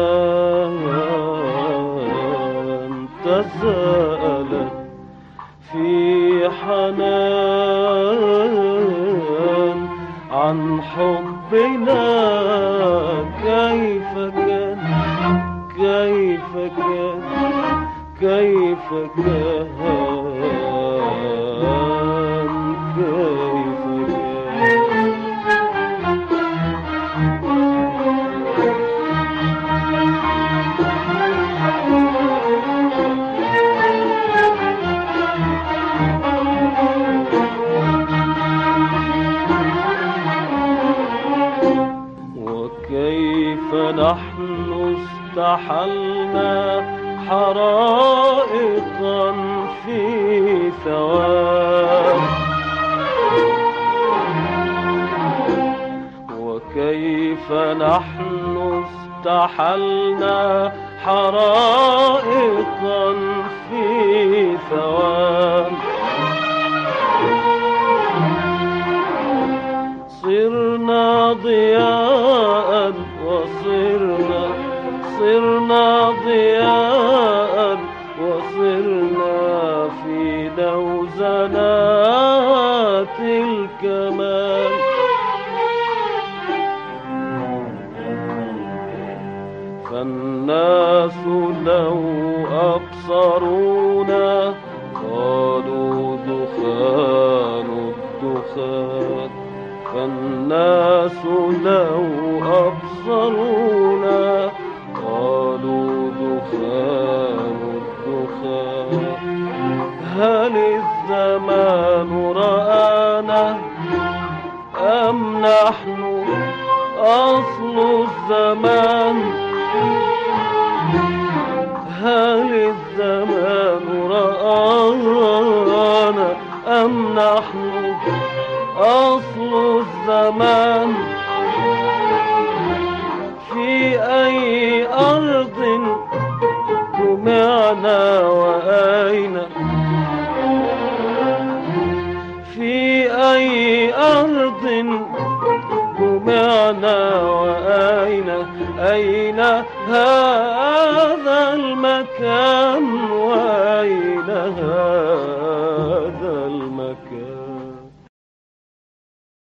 تساءلت في حنان عن حبنا. كيف كان كيف كان كيف كان كيف وكيف نحن استحلنا حرائقا في ثواب. وكيف نحن استحلنا حرائقا في ثواب. صرنا ضياء صرنا ضياء وصرنا في لوزنات الكمال. فالناس لو أبصرونا قالوا دخان الدخان. فالناس لو أبصرونا قالوا دخان الدخان. هل الزمان رآنا أم نحن أصل الزمان؟ هل الزمان رآنا أم نحن أصل الزمان؟ في أي أرض جمعنا وأين؟ في أي أرض جمعنا وأين؟ أين هذا المكان وأين هذا المكان؟